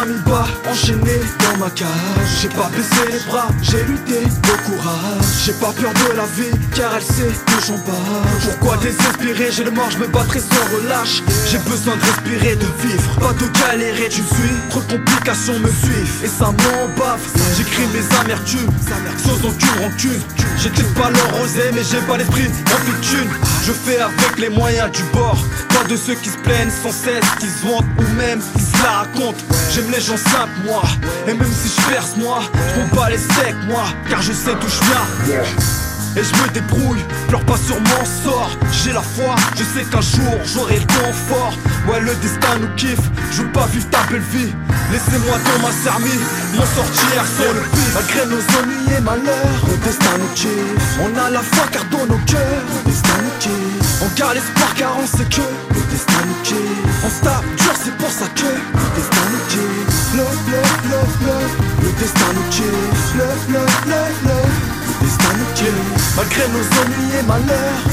m'a mis bas, enchaîné dans ma cage. J'ai pas baissé les bras, j'ai lutté au courage. J'ai pas peur de la vie, car elle sait que j'en bats. Pourquoi désespéré, j'ai le mort, je me battrai sans relâche. J'ai besoin de respirer, de vivre, pas de galérer. Tu me suis, trop de complications me suivent et ça m'embave. J'écris mes amertumes, sans aucune rancune. J'ai peut-être pas l'or rosé, mais j'ai pas l'esprit en une. Je fais avec les moyens du bord, pas de ceux qui se plaignent sans cesse, qui se vantent ou même qui se la racontent. J'aime les gens simples moi, et même si je perce moi, je m'en bats les steaks moi, car je sais d'où je viens. Et je me débrouille, pleure pas sur mon sort. J'ai la foi, je sais qu'un jour j'aurai le confort. Ouais, le destin nous kiffe, je veux pas vivre ta belle vie. Laissez-moi dans ma sermie, m'en sortir sans le pif. Malgré nos ennuis et malheurs, le destin nous kiffe. On a la foi car dans nos cœurs, le destin nous kiffe. On garde l'espoir car on sait que le destin nous kiffe. On se tape dur, c'est pour ça que le destin nous kiffe. Love, love, love, love, le destin nous kiffe. Love, love, love, love, le destin nous kiffe. Malgré nos ennuis et malheurs,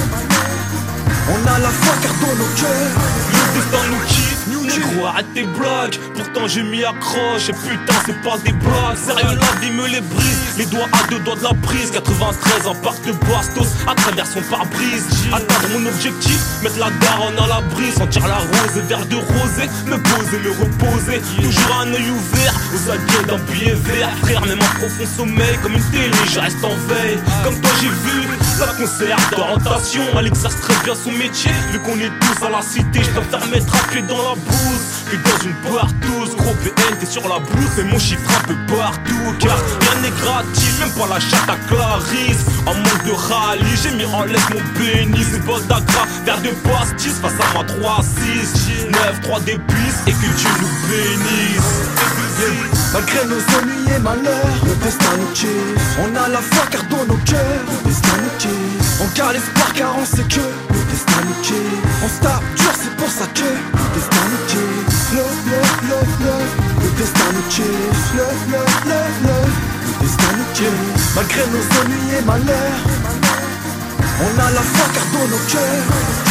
on a la foi car dans nos cœurs le destin nous kiffe. Négro, arrête tes blagues, pourtant j'ai mis accroche. Et putain c'est pas des blagues, sérieux la vie me les brise. Les doigts à deux doigts de la prise, 93 en parc de Bastos, à travers son pare-brise. Atteindre mon objectif, mettre la daronne à l'abri. Sentir la rose et verre de rosé, me poser, me reposer. Toujours un œil ouvert, aux aguets d'un billet vert. Frère, même en profond sommeil, comme une télé, je reste en veille. Comme toi j'ai vu, la concert d'orientation. Elle exerce très bien son métier, vu qu'on est tous à la cité. Je préfère mettre à pied dans la bouse que dans une partouze. Gros PN t'es sur la blouse, mais mon chiffre un peu partout. Car rien n'est gratuit, même pas la chatte à Clarisse. En manque de rallye, j'ai mis en laisse mon bénis. C'est bol d'agra, verre de pastis face à ma 3-6 9-3 d'épices, et que Dieu nous bénisse. Malgré nos ennuis et malheurs, le destin nous kiffe. On a la foi car dans nos cœurs, le destin nous kiffe. On garde l'espoir car on sait que le destin nous kiffe. On se tape dur, c'est pour ça que le destin nous kiffe. Love, love, love, love, le destin nous kiffe. Love, love, love, love, le destin nous kiffe. Malgré nos ennuis et malheurs, on a la foi car dans nos cœurs